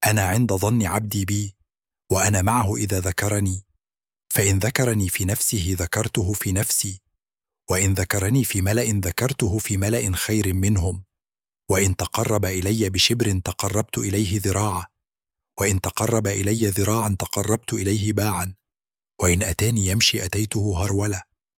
أنا عند ظن عبدي بي، وأنا معه إذا ذكرني. فإن ذكرني في نفسه ذكرته في نفسي، وإن ذكرني في ملأ ذكرته في ملأ خير منهم. وإن تقرب إلي بشبر تقربت إليه ذراعا، وإن تقرب إلي ذراعا تقربت إليه باعا، وإن أتاني يمشي أتيته هرولة.